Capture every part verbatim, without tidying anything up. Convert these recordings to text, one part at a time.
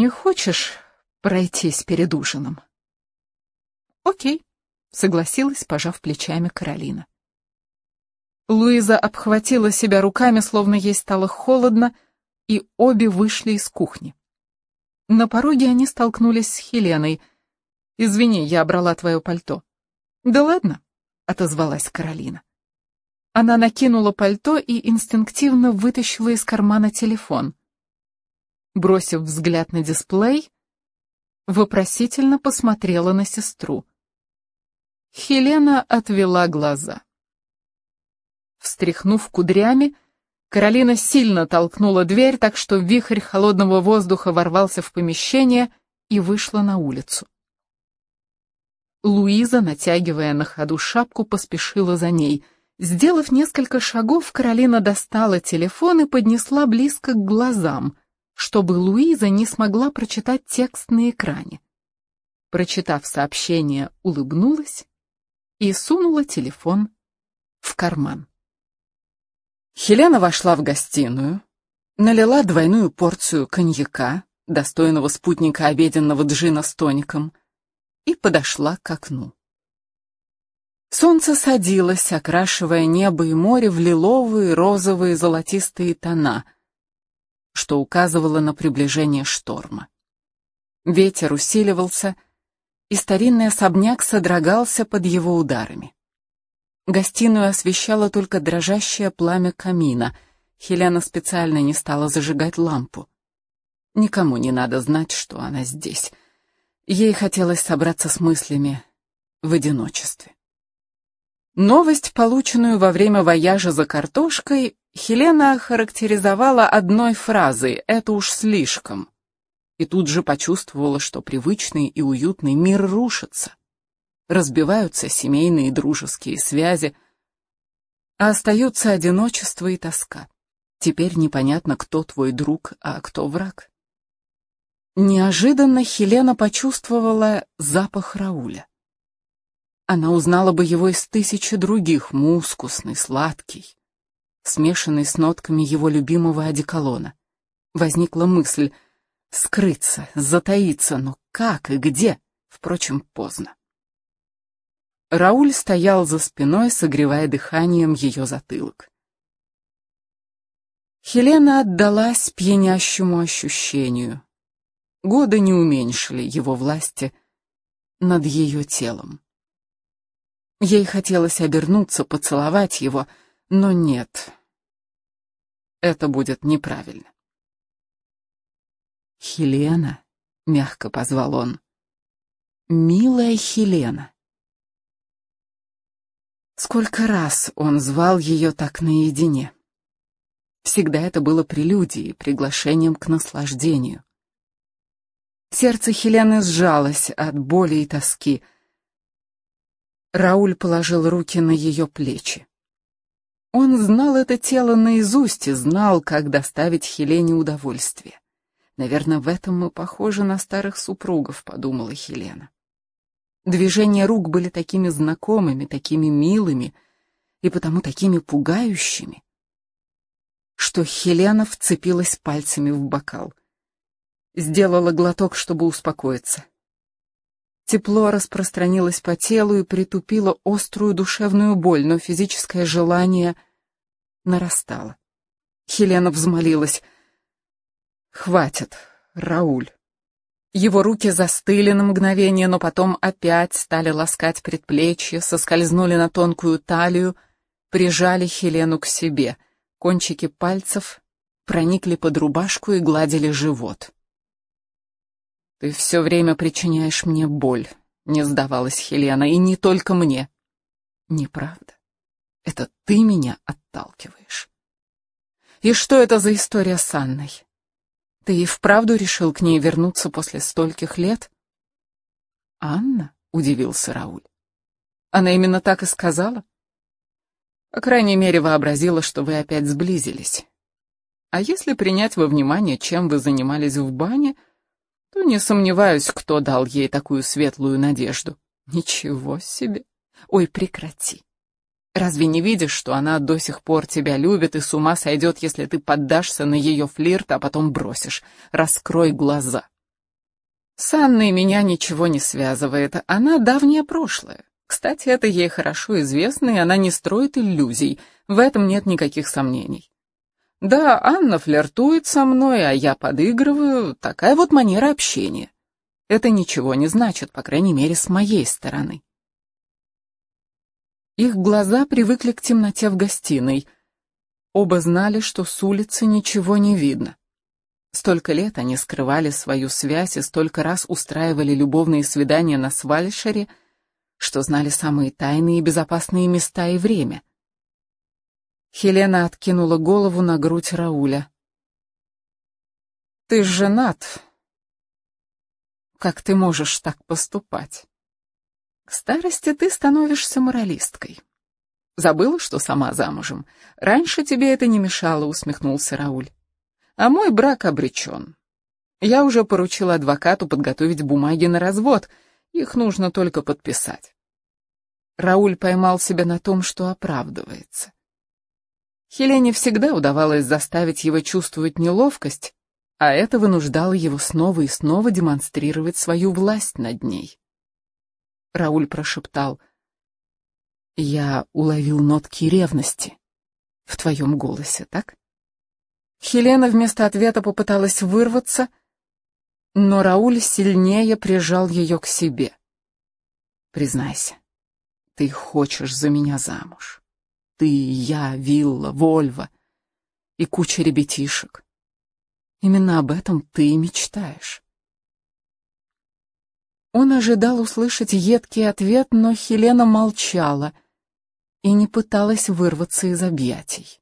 Не хочешь пройтись перед ужином? Окей, согласилась, пожав плечами Каролина. Луиза обхватила себя руками, словно ей стало холодно, и обе вышли из кухни. На пороге они столкнулись с Хеленой. «Извини, я брала твое пальто». «Да ладно», — отозвалась Каролина. Она накинула пальто и инстинктивно вытащила из кармана телефон. Бросив взгляд на дисплей, вопросительно посмотрела на сестру. Хелена отвела глаза. Встряхнув кудрями, Каролина сильно толкнула дверь, так что вихрь холодного воздуха ворвался в помещение и вышла на улицу. Луиза, натягивая на ходу шапку, поспешила за ней. Сделав несколько шагов, Каролина достала телефон и поднесла близко к глазам, чтобы Луиза не смогла прочитать текст на экране. Прочитав сообщение, улыбнулась и сунула телефон в карман. Хелена вошла в гостиную, налила двойную порцию коньяка, достойного спутника обеденного джина с тоником, и подошла к окну. Солнце садилось, окрашивая небо и море в лиловые, розовые, золотистые тона, что указывало на приближение шторма. Ветер усиливался, и старинный особняк содрогался под его ударами. Гостиную освещало только дрожащее пламя камина. Хелена специально не стала зажигать лампу. Никому не надо знать, что она здесь. Ей хотелось собраться с мыслями в одиночестве. Новость, полученную во время вояжа за картошкой, Хелена охарактеризовала одной фразой «это уж слишком», и тут же почувствовала, что привычный и уютный мир рушится. Разбиваются семейные и дружеские связи, а остаются одиночество и тоска. Теперь непонятно, кто твой друг, а кто враг. Неожиданно Хелена почувствовала запах Рауля. Она узнала бы его из тысячи других, мускусный, сладкий, смешанный с нотками его любимого одеколона. Возникла мысль скрыться, затаиться, но как и где? Впрочем, поздно. Рауль стоял за спиной, согревая дыханием ее затылок. Хелена отдалась пьянящему ощущению. Годы не уменьшили его власти над ее телом. Ей хотелось обернуться, поцеловать его, но нет. Это будет неправильно. «Хелена», — мягко позвал он, — «милая Хелена». Сколько раз он звал ее так наедине. Всегда это было прелюдией, приглашением к наслаждению. Сердце Хелены сжалось от боли и тоски. Рауль положил руки на ее плечи. Он знал это тело наизусть и знал, как доставить Хелене удовольствие. «Наверное, в этом мы похожи на старых супругов», — подумала Хелена. Движения рук были такими знакомыми, такими милыми и потому такими пугающими, что Хелена вцепилась пальцами в бокал. Сделала глоток, чтобы успокоиться. Тепло распространилось по телу и притупило острую душевную боль, но физическое желание нарастало. Хелена взмолилась: «Хватит, Рауль». Его руки застыли на мгновение, но потом опять стали ласкать предплечья, соскользнули на тонкую талию, прижали Хелену к себе. Кончики пальцев проникли под рубашку и гладили живот. «Ты все время причиняешь мне боль», — не сдавалась Хелена, — «и не только мне». «Неправда. Это ты меня отталкиваешь». «И что это за история с Анной? Ты и вправду решил к ней вернуться после стольких лет?» «Анна?» — удивился Рауль. «Она именно так и сказала?» «По крайней мере, вообразила, что вы опять сблизились. А если принять во внимание, чем вы занимались в бане, то не сомневаюсь, кто дал ей такую светлую надежду». «Ничего себе! Ой, прекрати! Разве не видишь, что она до сих пор тебя любит и с ума сойдет, если ты поддашься на ее флирт, а потом бросишь? Раскрой глаза. С Анной меня ничего не связывает, она давнее прошлое. Кстати, это ей хорошо известно, и она не строит иллюзий, в этом нет никаких сомнений. Да, Анна флиртует со мной, а я подыгрываю, такая вот манера общения. Это ничего не значит, по крайней мере, с моей стороны. Их глаза привыкли к темноте в гостиной. Оба знали, что с улицы ничего не видно. Столько лет они скрывали свою связь и столько раз устраивали любовные свидания на Свальшере, что знали самые тайные и безопасные места и время. Хелена откинула голову на грудь Рауля. «Ты женат. Как ты можешь так поступать? К старости ты становишься моралисткой. Забыла, что сама замужем? Раньше тебе это не мешало», — усмехнулся Рауль. «А мой брак обречен. Я уже поручил адвокату подготовить бумаги на развод, их нужно только подписать». Рауль поймал себя на том, что оправдывается. Хелене всегда удавалось заставить его чувствовать неловкость, а это вынуждало его снова и снова демонстрировать свою власть над ней. Рауль прошептал: «Я уловил нотки ревности в твоем голосе, так?» Хелена вместо ответа попыталась вырваться, но Рауль сильнее прижал ее к себе. «Признайся, ты хочешь за меня замуж. Ты, я, вилла, Вольво и куча ребятишек. Именно об этом ты и мечтаешь». Он ожидал услышать едкий ответ, но Хелена молчала и не пыталась вырваться из объятий.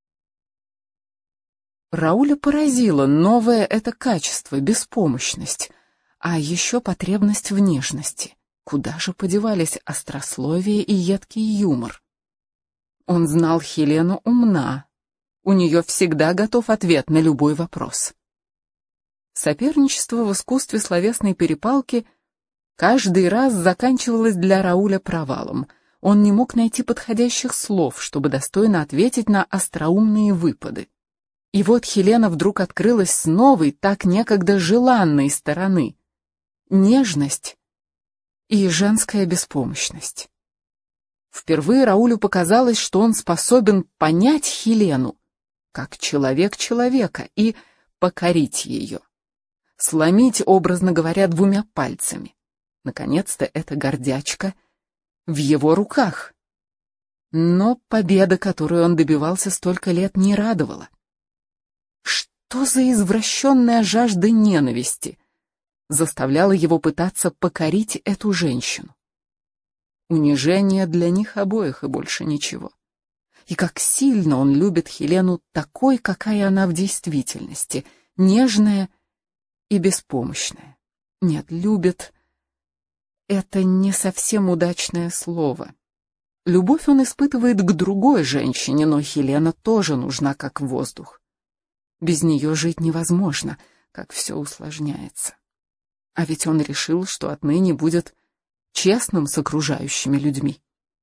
Рауля поразило новое это качество, беспомощность, а еще потребность в нежности. Куда же подевались острословие и едкий юмор? Он знал, Хелену умна, у нее всегда готов ответ на любой вопрос. Соперничество в искусстве словесной перепалки каждый раз заканчивалось для Рауля провалом. Он не мог найти подходящих слов, чтобы достойно ответить на остроумные выпады. И вот Хелена вдруг открылась с новой, так некогда желанной стороны — нежность и женская беспомощность. Впервые Раулю показалось, что он способен понять Хелену, как человек человека, и покорить ее. Сломить, образно говоря, двумя пальцами. Наконец-то эта гордячка в его руках. Но победа, которую он добивался столько лет, не радовала. Что за извращенная жажда ненависти заставляла его пытаться покорить эту женщину? Унижение для них обоих и больше ничего. И как сильно он любит Хелену такой, какая она в действительности, нежная и беспомощная. Нет, любит — это не совсем удачное слово. Любовь он испытывает к другой женщине, но Хелена тоже нужна как воздух. Без нее жить невозможно, как все усложняется. А ведь он решил, что отныне будет честным с окружающими людьми.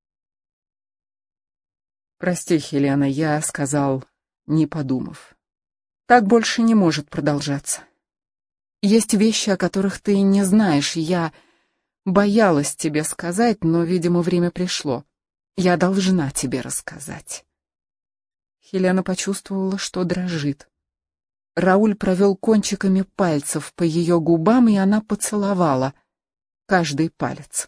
«Прости, Хелена, я сказал, не подумав. Так больше не может продолжаться. Есть вещи, о которых ты не знаешь. Я боялась тебе сказать, но, видимо, время пришло. Я должна тебе рассказать». Хелена почувствовала, что дрожит. Рауль провел кончиками пальцев по ее губам, и она поцеловала каждый палец.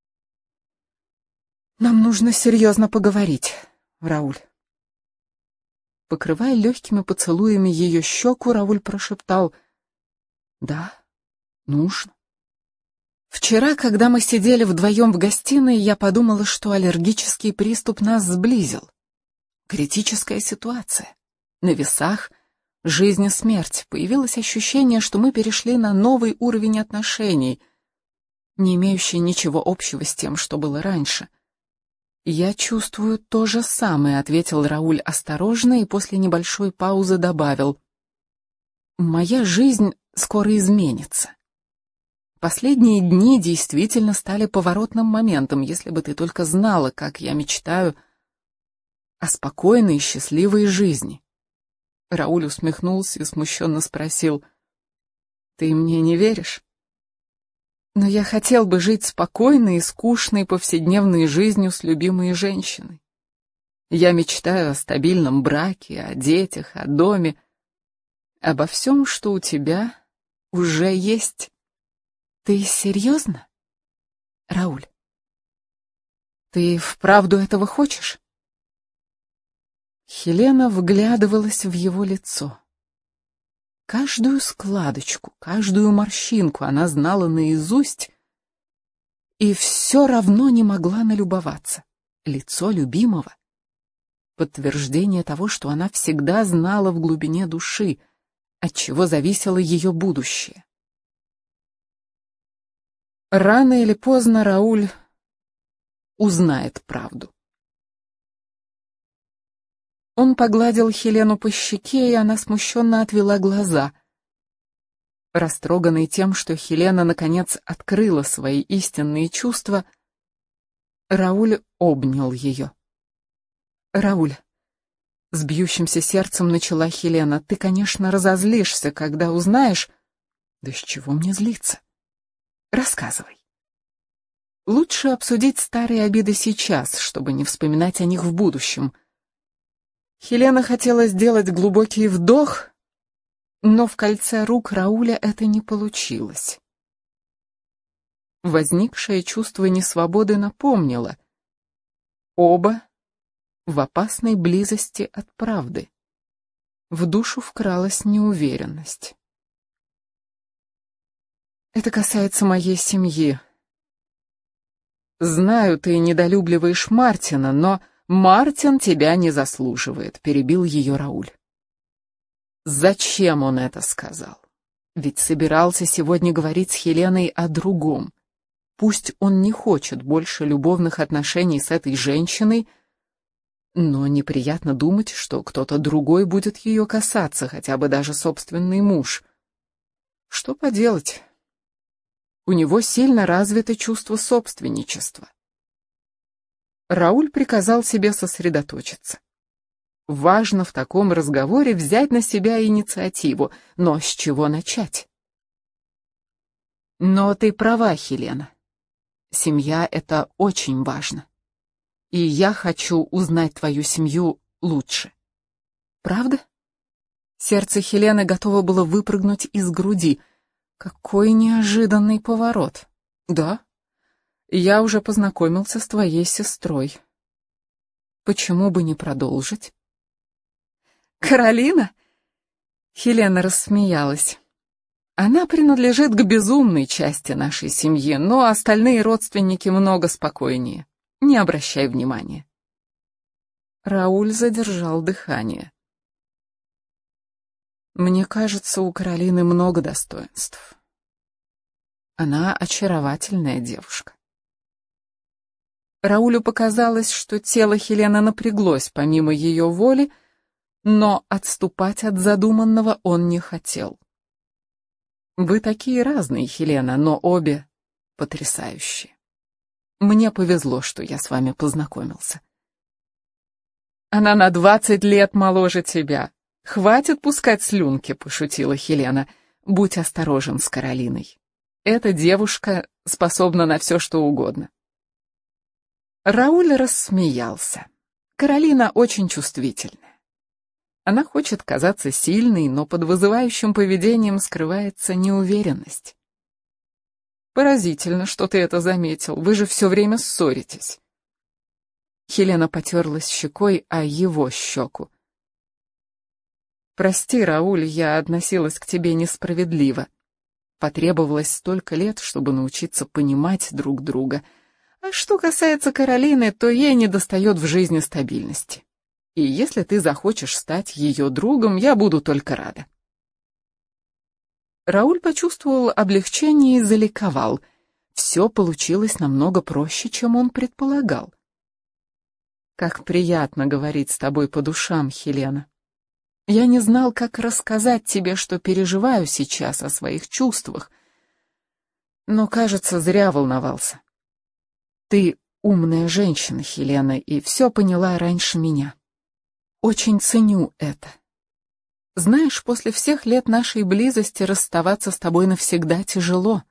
«Нам нужно серьезно поговорить, Рауль». Покрывая легкими поцелуями ее щеку, Рауль прошептал: «Да, нужно». Вчера, когда мы сидели вдвоем в гостиной, я подумала, что аллергический приступ нас сблизил. Критическая ситуация. На весах жизнь и смерть. Появилось ощущение, что мы перешли на новый уровень отношений, не имеющий ничего общего с тем, что было раньше. «Я чувствую то же самое», — ответил Рауль осторожно и после небольшой паузы добавил: «Моя жизнь скоро изменится. Последние дни действительно стали поворотным моментом, если бы ты только знала, как я мечтаю о спокойной и счастливой жизни». Рауль усмехнулся и смущенно спросил: «Ты мне не веришь?» Но я хотел бы жить спокойной и скучной повседневной жизнью с любимой женщиной. Я мечтаю о стабильном браке, о детях, о доме, обо всем, что у тебя уже есть. Ты серьезно, Рауль? Ты вправду этого хочешь? Хелена вглядывалась в его лицо. Каждую складочку, каждую морщинку она знала наизусть и все равно не могла налюбоваться. Лицо любимого — подтверждение того, что она всегда знала в глубине души, от чего зависело ее будущее. Рано или поздно Рауль узнает правду. Он погладил Хелену по щеке, и она смущенно отвела глаза. Растроганный тем, что Хелена наконец открыла свои истинные чувства, Рауль обнял ее. «Рауль», — с бьющимся сердцем начала Хелена, — «ты, конечно, разозлишься, когда узнаешь...» «Да с чего мне злиться? Рассказывай. Лучше обсудить старые обиды сейчас, чтобы не вспоминать о них в будущем». Хелена хотела сделать глубокий вдох, но в кольце рук Рауля это не получилось. Возникшее чувство несвободы напомнило: оба в опасной близости от правды. В душу вкралась неуверенность. «Это касается моей семьи. Знаю, ты недолюбливаешь Мартина, но Мартин тебя не заслуживает», — перебил ее Рауль. Зачем он это сказал? Ведь собирался сегодня говорить с Хеленой о другом. Пусть он не хочет больше любовных отношений с этой женщиной, но неприятно думать, что кто-то другой будет ее касаться, хотя бы даже собственный муж. Что поделать? У него сильно развито чувство собственничества. Рауль приказал себе сосредоточиться. Важно в таком разговоре взять на себя инициативу, но с чего начать? Но ты права, Хелена. Семья — это очень важно. И я хочу узнать твою семью лучше. Правда? Сердце Хелены готово было выпрыгнуть из груди. Какой неожиданный поворот. Да? Я уже познакомился с твоей сестрой. Почему бы не продолжить? Каролина? Хелена рассмеялась. Она принадлежит к безумной части нашей семьи, но остальные родственники много спокойнее. Не обращай внимания. Рауль задержал дыхание. Мне кажется, у Каролины много достоинств. Она очаровательная девушка. Раулю показалось, что тело Хелены напряглось помимо ее воли, но отступать от задуманного он не хотел. Вы такие разные, Хелена, но обе потрясающие. Мне повезло, что я с вами познакомился. Она на двадцать лет моложе тебя. Хватит пускать слюнки, пошутила Хелена. Будь осторожен с Каролиной. Эта девушка способна на все, что угодно. Рауль рассмеялся. Каролина очень чувствительная. Она хочет казаться сильной, но под вызывающим поведением скрывается неуверенность. Поразительно, что ты это заметил, вы же все время ссоритесь. Хелена потерлась щекой о его щеку. Прости, Рауль, я относилась к тебе несправедливо. Потребовалось столько лет, чтобы научиться понимать друг друга. А что касается Каролины, то ей недостает в жизни стабильности. И если ты захочешь стать ее другом, я буду только рада. Рауль почувствовал облегчение и заликовал. Все получилось намного проще, чем он предполагал. Как приятно говорить с тобой по душам, Хелена. Я не знал, как рассказать тебе, что переживаю сейчас, о своих чувствах. Но, кажется, зря волновался. Ты умная женщина, Хелена, и все поняла раньше меня. Очень ценю это. Знаешь, после всех лет нашей близости расставаться с тобой навсегда тяжело.